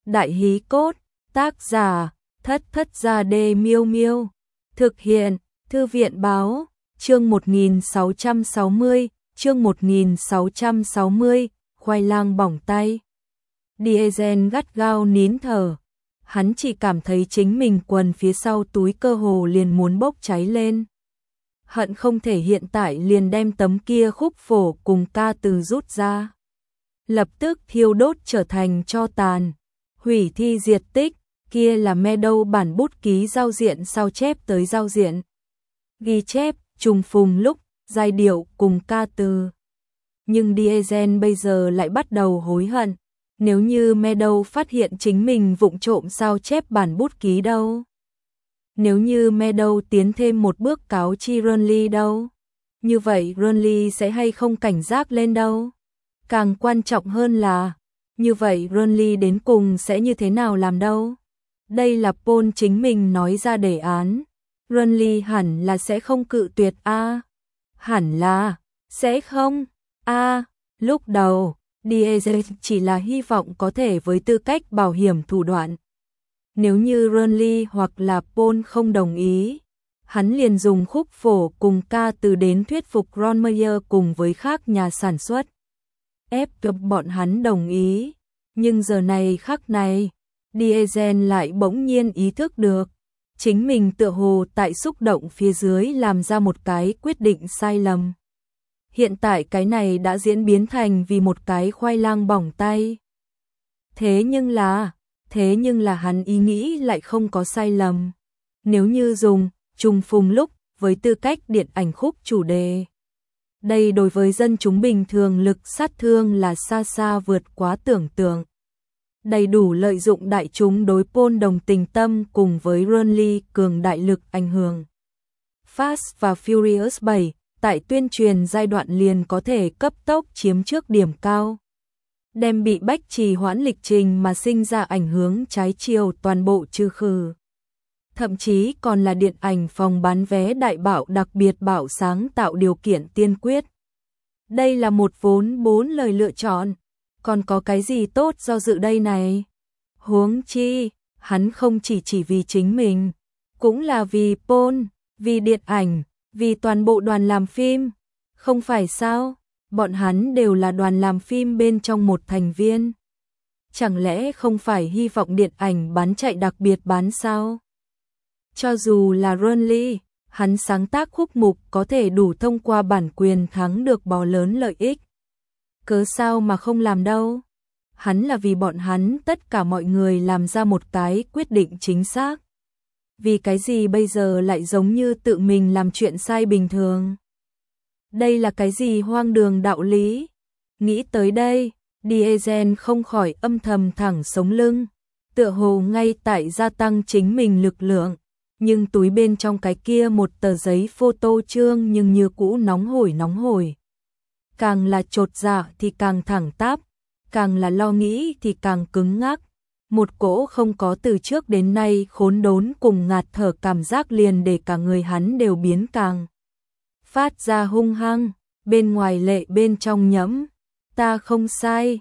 Đại hí cốt, tác giả, Thất Thất Gia Đê Miêu Miêu. Thực hiện, Thư viện báo, chương 1660, chương 1660, khoai lang bỏng tay. Diesel gắt gao nín thở. Hắn chỉ cảm thấy chính mình quần phía sau túi cơ hồ liền muốn bốc cháy lên. Hận không thể hiện tại liền đem tấm kia khúc phổ cùng ca từ rút ra. Lập tức thiêu đốt trở thành tro tàn. Hủy thi diệt tích, kia là Meadow bản bút ký giao diện sao chép tới giao diện. Ghi chép, trùng phùng lúc, giai điệu cùng ca từ. Nhưng Diesel bây giờ lại bắt đầu hối hận. Nếu như Meadow phát hiện chính mình vụng trộm sao chép bản bút ký đâu? Nếu như Meadow tiến thêm một bước cáo chi Ronly đâu? Như vậy Ronly sẽ hay không cảnh giác lên đâu? Càng quan trọng hơn là, như vậy Ronly đến cùng sẽ như thế nào làm đâu? Đây là Paul chính mình nói ra đề án. Ronly hẳn là sẽ không cự tuyệt a. Hẳn là, sẽ không, a. Lúc đầu, Diesel chỉ là hy vọng có thể với tư cách bảo hiểm thủ đoạn. Nếu như Ronly hoặc là Paul không đồng ý, hắn liền dùng khúc phổ cùng ca từ đến thuyết phục Ron Meyer cùng với khác nhà sản xuất. Ép bọn hắn đồng ý, nhưng giờ này khắc này, Diesel lại bỗng nhiên ý thức được, chính mình tựa hồ tại xúc động phía dưới làm ra một cái quyết định sai lầm. Hiện tại cái này đã diễn biến thành vì một cái khoai lang bỏng tay. Thế nhưng là hắn ý nghĩ lại không có sai lầm. Nếu như dùng trùng phùng lúc với tư cách điện ảnh khúc chủ đề. Đây đối với dân chúng bình thường lực sát thương là xa xa vượt quá tưởng tượng. Đầy đủ lợi dụng đại chúng đối Paul đồng tình tâm cùng với Ronly cường đại lực ảnh hưởng. Fast và Furious 7 tại tuyên truyền giai đoạn liền có thể cấp tốc chiếm trước điểm cao. Đem bị bách trì hoãn lịch trình mà sinh ra ảnh hưởng trái chiều toàn bộ trừ khử. Thậm chí còn là điện ảnh phòng bán vé đại bạo đặc biệt bạo sáng tạo điều kiện tiên quyết. Đây là một vốn 4 lời lựa chọn. Còn có cái gì tốt do dự đây này? Huống chi, hắn không chỉ vì chính mình, cũng là vì Paul, vì điện ảnh, vì toàn bộ đoàn làm phim. Không phải sao? Bọn hắn đều là đoàn làm phim bên trong một thành viên. Chẳng lẽ không phải hy vọng điện ảnh bán chạy đặc biệt bán sao? Cho dù là Ronly, hắn sáng tác khúc mục có thể đủ thông qua bản quyền thắng được bò lớn lợi ích. Cớ sao mà không làm đâu? Hắn là vì bọn hắn tất cả mọi người làm ra một cái quyết định chính xác. Vì cái gì bây giờ lại giống như tự mình làm chuyện sai bình thường? Đây là cái gì hoang đường đạo lý? Nghĩ tới đây, Diesel không khỏi âm thầm thẳng sống lưng, tựa hồ ngay tại gia tăng chính mình lực lượng, nhưng túi bên trong cái kia một tờ giấy photo trương nhưng như cũ nóng hổi. Càng là chột dạ thì càng thẳng tắp, càng là lo nghĩ thì càng cứng ngắc. Một cỗ không có từ trước đến nay khốn đốn cùng ngạt thở cảm giác liền để cả người hắn đều biến càng phát ra hung hăng, bên ngoài lệ bên trong nhẫm. Ta không sai.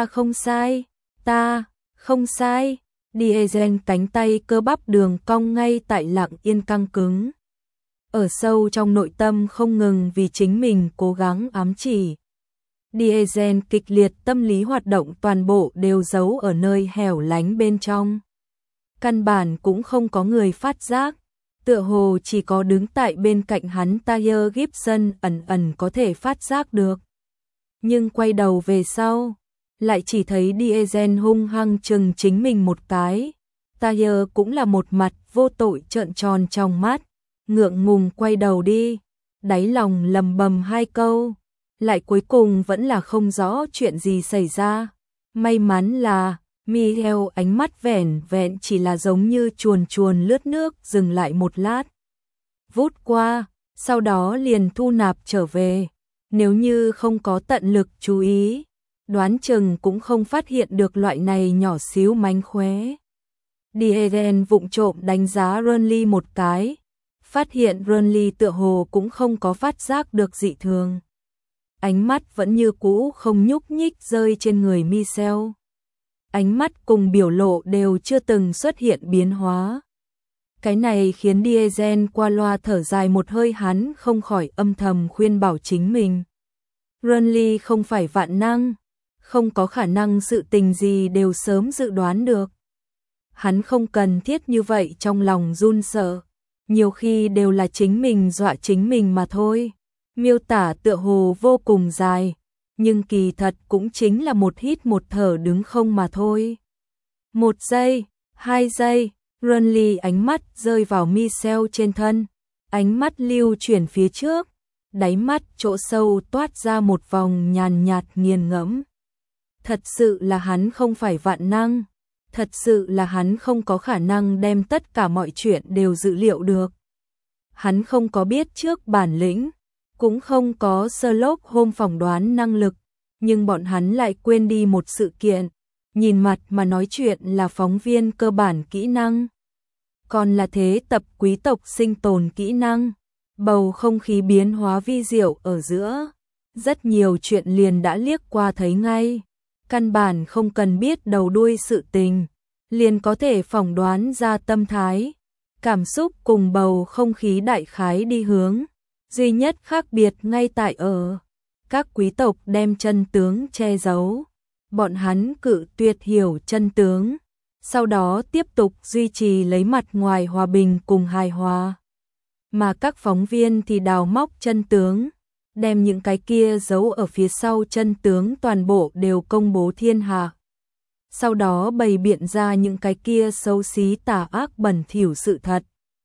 Diesel cánh tay cơ bắp đường cong ngay tại lặng yên căng cứng. Ở sâu trong nội tâm không ngừng vì chính mình cố gắng ám chỉ. Diesel kịch liệt tâm lý hoạt động toàn bộ đều giấu ở nơi hẻo lánh bên trong. Căn bản cũng không có người phát giác, tựa hồ chỉ có đứng tại bên cạnh hắn Tyer Gibson ẩn có thể phát giác được. Nhưng quay đầu về sau, lại chỉ thấy Diesel hung hăng chừng chính mình một cái. Tyer cũng là một mặt vô tội trợn tròn trong mắt, ngượng ngùng quay đầu đi, đáy lòng lầm bầm hai câu, lại cuối cùng vẫn là không rõ chuyện gì xảy ra. May mắn là Michael ánh mắt vẻn vẹn chỉ là giống như chuồn lướt nước dừng lại một lát. Vút qua, sau đó liền thu nạp trở về. Nếu như không có tận lực chú ý, đoán chừng cũng không phát hiện được loại này nhỏ xíu mánh khóe. Diesel vụng trộm đánh giá Ronly một cái, phát hiện Ronly tựa hồ cũng không có phát giác được dị thường. Ánh mắt vẫn như cũ không nhúc nhích rơi trên người Michelle. ánh mắt cùng biểu lộ đều chưa từng xuất hiện biến hóa. Cái này khiến Diesel qua loa thở dài một hơi, hắn không khỏi âm thầm khuyên bảo chính mình. Renly không phải vạn năng, không có khả năng sự tình gì đều sớm dự đoán được. Hắn không cần thiết như vậy trong lòng run sợ, nhiều khi đều là chính mình dọa chính mình mà thôi. Miêu tả tựa hồ vô cùng dài, nhưng kỳ thật cũng chính là một hít một thở đứng không mà thôi. 1 giây, 2 giây, Renly ánh mắt rơi vào Michelle trên thân, ánh mắt lưu chuyển phía trước, đáy mắt chỗ sâu toát ra một vòng nhàn nhạt nghiền ngẫm. Thật sự là hắn không phải vạn năng, thật sự là hắn không có khả năng đem tất cả mọi chuyện đều dự liệu được. Hắn không có biết trước bản lĩnh, cũng không có Sherlock Holmes phỏng đoán năng lực, nhưng bọn hắn lại quên đi một sự kiện, nhìn mặt mà nói chuyện là phóng viên cơ bản kỹ năng, còn là thế tập quý tộc sinh tồn kỹ năng. Bầu không khí biến hóa vi diệu ở giữa, rất nhiều chuyện liền đã liếc qua thấy ngay, căn bản không cần biết đầu đuôi sự tình, liền có thể phỏng đoán ra tâm thái, cảm xúc cùng bầu không khí đại khái đi hướng. Duy nhất khác biệt ngay tại ở các quý tộc đem chân tướng che giấu, bọn hắn cự tuyệt hiểu chân tướng, sau đó tiếp tục duy trì lấy mặt ngoài hòa bình cùng hài hòa. Mà các phóng viên thì đào móc chân tướng, đem những cái kia giấu ở phía sau chân tướng toàn bộ đều công bố thiên hạ. Sau đó bày biện ra những cái kia xấu xí tà ác bẩn thỉu sự thật.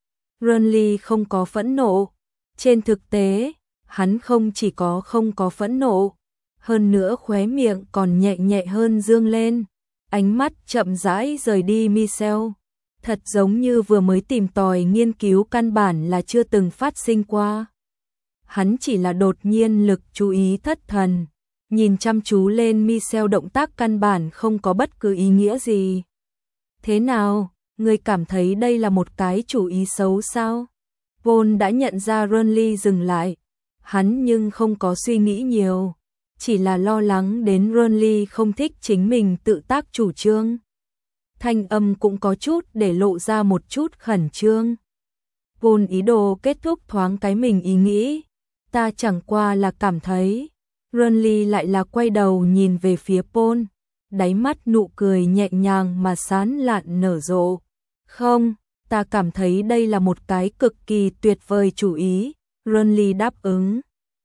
Renly không có phẫn nộ. Trên thực tế, hắn không chỉ có không có phẫn nộ, hơn nữa khóe miệng còn nhẹ nhẹ hơn dương lên, ánh mắt chậm rãi rời đi Michelle. Thật giống như vừa mới tìm tòi nghiên cứu căn bản là chưa từng phát sinh qua. Hắn chỉ là đột nhiên lực chú ý thất thần, nhìn chăm chú lên Michelle, động tác căn bản không có bất cứ ý nghĩa gì. Thế nào, ngươi cảm thấy đây là một cái chủ ý xấu sao? Paul đã nhận ra Renly dừng lại, hắn nhưng không có suy nghĩ nhiều, chỉ là lo lắng đến Renly không thích chính mình tự tác chủ trương. Thanh âm cũng có chút để lộ ra một chút khẩn trương. Paul ý đồ kết thúc thoáng cái mình ý nghĩ, ta chẳng qua là cảm thấy. Renly lại là quay đầu nhìn về phía Paul, đáy mắt nụ cười nhẹ nhàng mà sán lạn nở rộ. Không, ta cảm thấy đây là một cái cực kỳ tuyệt vời chủ ý. Renly đáp ứng.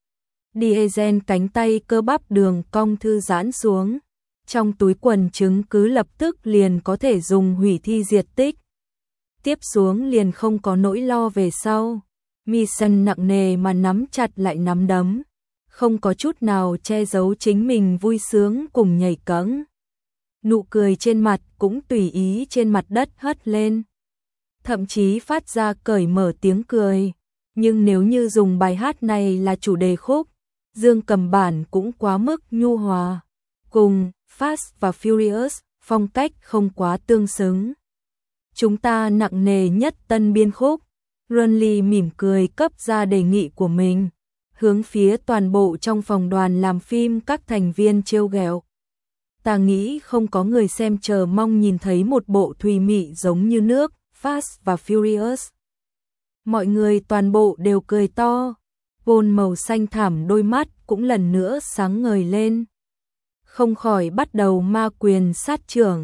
Diesel cánh tay cơ bắp đường cong thư giãn xuống, trong túi quần chứng cứ lập tức liền có thể dùng hủy thi diệt tích. Tiếp xuống liền không có nỗi lo về sau. Mission nặng nề mà nắm chặt lại nắm đấm, không có chút nào che giấu chính mình vui sướng cùng nhảy cẫng. Nụ cười trên mặt cũng tùy ý trên mặt đất hất lên, thậm chí phát ra cởi mở tiếng cười. Nhưng nếu như dùng bài hát này là chủ đề khúc, dương cầm bản cũng quá mức nhu hòa, cùng Fast và Furious phong cách không quá tương xứng. Chúng ta nặng nề nhất tân biên khúc. Renly mỉm cười cấp ra đề nghị của mình, hướng phía toàn bộ trong phòng đoàn làm phim các thành viên trêu ghẹo. Ta nghĩ không có người xem chờ mong nhìn thấy một bộ thùy mị giống như nước, Fast và Furious. Mọi người toàn bộ đều cười to, Paul màu xanh thẳm đôi mắt cũng lần nữa sáng ngời lên. Không khỏi bắt đầu ma quyền sát trưởng.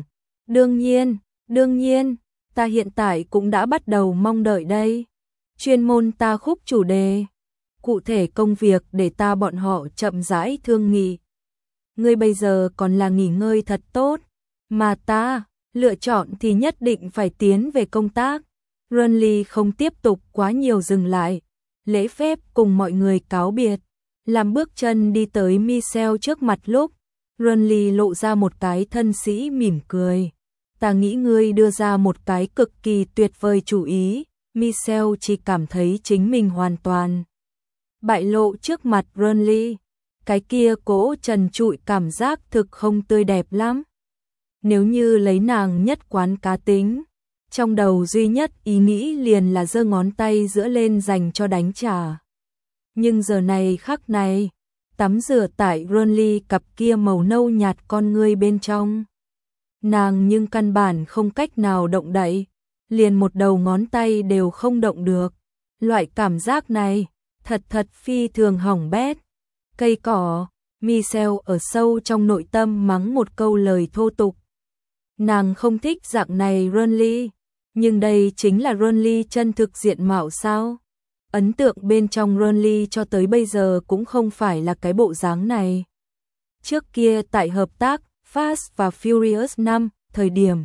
Đương nhiên, ta hiện tại cũng đã bắt đầu mong đợi đây. Chuyên môn ta khúc chủ đề, cụ thể công việc để ta bọn họ chậm rãi thương nghị. Ngươi bây giờ còn là nghỉ ngơi thật tốt, mà ta lựa chọn thì nhất định phải tiến về công tác. Renly không tiếp tục quá nhiều dừng lại, lễ phép cùng mọi người cáo biệt, làm bước chân đi tới Michelle trước mặt lúc Renly lộ ra một cái thân sĩ mỉm cười. Ta nghĩ ngươi đưa ra một cái cực kỳ tuyệt vời chủ ý. Michelle chỉ cảm thấy chính mình hoàn toàn bại lộ trước mặt Renly. Cái kia cố trần trụi cảm giác thực không tươi đẹp lắm. Nếu như lấy nàng nhất quán cá tính, trong đầu duy nhất ý nghĩ liền là giơ ngón tay giữa lên dành cho đánh trả. Nhưng giờ này khắc này, tắm rửa tại Renly cặp kia màu nâu nhạt con ngươi bên trong. nàng nhưng căn bản không cách nào động đậy, liền một đầu ngón tay đều không động được. Loại cảm giác này, thật phi thường hỏng bét. Cây cỏ, Michelle ở sâu trong nội tâm mắng một câu lời thô tục. Nàng không thích dạng này Renly, nhưng đây chính là Renly chân thực diện mạo sao? Ấn tượng bên trong Renly cho tới bây giờ cũng không phải là cái bộ dáng này. Trước kia tại hợp tác Fast và Furious 5, thời điểm,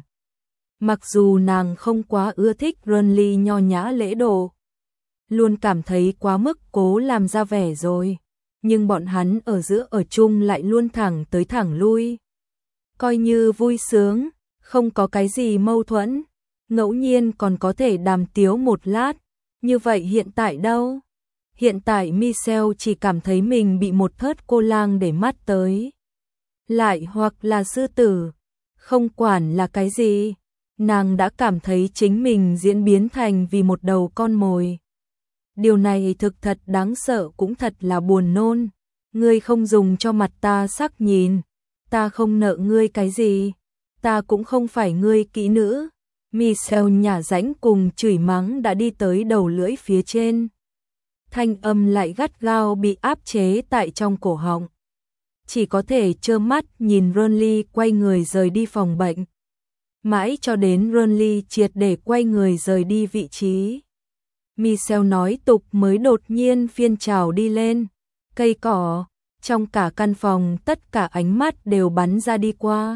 mặc dù nàng không quá ưa thích Renly nho nhã lễ độ, luôn cảm thấy quá mức cố làm ra vẻ rồi, nhưng bọn hắn ở giữa ở chung lại luôn thẳng tới thẳng lui. Coi như vui sướng, không có cái gì mâu thuẫn, ngẫu nhiên còn có thể đàm tiếu một lát, như vậy hiện tại đâu? Hiện tại Michelle chỉ cảm thấy mình bị một thớt cô lang để mắt tới. Lại hoặc là sư tử, không quản là cái gì, nàng đã cảm thấy chính mình diễn biến thành vì một đầu con mồi. Điều này thực thật đáng sợ cũng thật là buồn nôn. Ngươi không dùng cho mặt ta sắc nhìn, ta không nợ ngươi cái gì, ta cũng không phải ngươi kỹ nữ. Michelle nhả rãnh cùng chửi mắng đã đi tới đầu lưỡi phía trên. Thanh âm lại gắt gao bị áp chế tại trong cổ họng. Chỉ có thể trơ mắt nhìn Renly quay người rời đi phòng bệnh. Mãi cho đến Renly triệt để quay người rời đi vị trí. Michelle nói tục mới đột nhiên phiên trào đi lên. Cây cỏ, trong cả căn phòng tất cả ánh mắt đều bắn ra đi qua.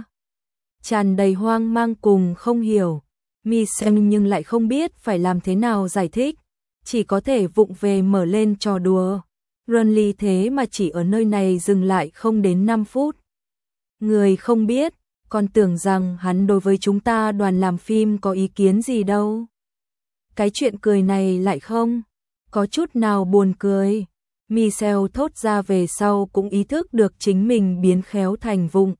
Tràn đầy hoang mang cùng không hiểu. Michelle nhưng lại không biết phải làm thế nào giải thích. Chỉ có thể vụng về mở lên trò đùa. Renly thế mà chỉ ở nơi này dừng lại không đến 5 phút. Người không biết, còn tưởng rằng hắn đối với chúng ta đoàn làm phim có ý kiến gì đâu. Cái chuyện cười này lại không có chút nào buồn cười. Michelle thốt ra về sau cũng ý thức được chính mình biến khéo thành vụng.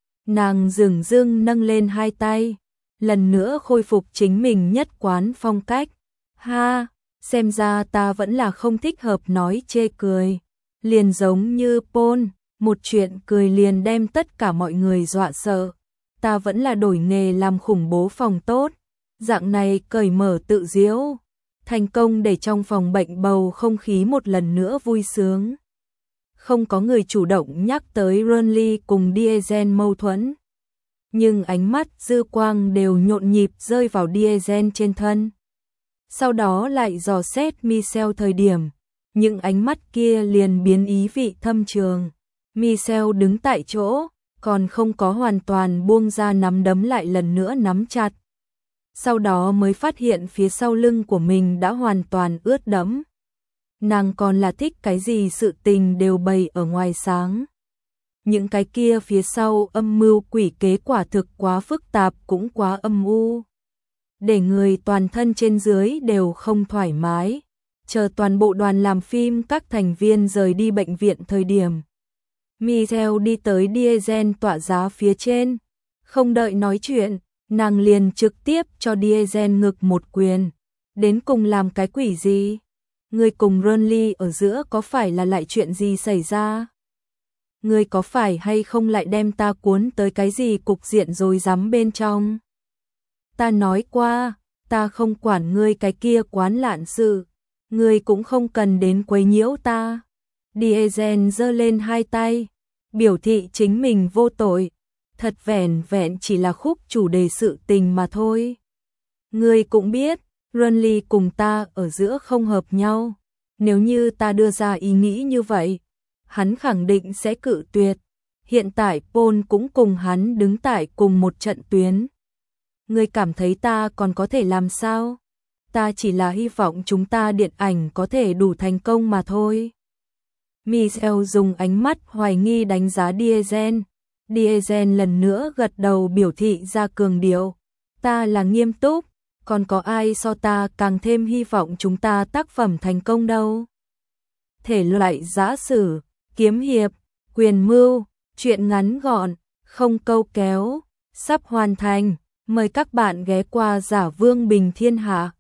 Nàng dửng dưng nâng lên hai tay, lần nữa khôi phục chính mình nhất quán phong cách. Ha, xem ra ta vẫn là không thích hợp nói chê cười. Liền giống như Paul, một chuyện cười liền đem tất cả mọi người dọa sợ. Ta vẫn là đổi nghề làm khủng bố phòng tốt. Dạng này cởi mở tự diễu, thành công để trong phòng bệnh bầu không khí một lần nữa vui sướng. Không có người chủ động nhắc tới Renly cùng Diesel mâu thuẫn. Nhưng ánh mắt dư quang đều nhộn nhịp rơi vào Diesel trên thân. Sau đó lại dò xét Michelle thời điểm, những ánh mắt kia liền biến ý vị thâm trường. Michelle đứng tại chỗ, còn không có hoàn toàn buông ra nắm đấm lại lần nữa nắm chặt. Sau đó mới phát hiện phía sau lưng của mình đã hoàn toàn ướt đẫm. Nàng còn là thích cái gì sự tình đều bày ở ngoài sáng. Những cái kia phía sau âm mưu quỷ kế quả thực quá phức tạp cũng quá âm u. Để người toàn thân trên dưới đều không thoải mái. Chờ toàn bộ đoàn làm phim các thành viên rời đi bệnh viện thời điểm. Michelle đi tới Diesel tọa giá phía trên. Không đợi nói chuyện, nàng liền trực tiếp cho Diesel ngực một quyền. Đến cùng làm cái quỷ gì? Ngươi cùng Renly ở giữa có phải là lại chuyện gì xảy ra? Ngươi có phải hay không lại đem ta cuốn tới cái gì cục diện rồi dám bên trong? Ta nói qua, ta không quản ngươi cái kia quán lạn sự, ngươi cũng không cần đến quấy nhiễu ta. Diesel giơ lên hai tay, biểu thị chính mình vô tội, thật vẻn vẹn chỉ là khúc chủ đề sự tình mà thôi. Ngươi cũng biết, Renly cùng ta ở giữa không hợp nhau, nếu như ta đưa ra ý nghĩ như vậy, hắn khẳng định sẽ cự tuyệt. Hiện tại Paul cũng cùng hắn đứng tại cùng một trận tuyến. Ngươi cảm thấy ta còn có thể làm sao? Ta chỉ là hy vọng chúng ta điện ảnh có thể đủ thành công mà thôi. Michelle dùng ánh mắt hoài nghi đánh giá Diesel. Diesel lần nữa gật đầu biểu thị ra cường điệu. Ta là nghiêm túc, còn có ai so ta càng thêm hy vọng chúng ta tác phẩm thành công đâu. Thể loại giã sử, kiếm hiệp, quyền mưu, truyện ngắn gọn, không câu kéo, sắp hoàn thành. Mời các bạn ghé qua Giả Vương Bình Thiên Hạ.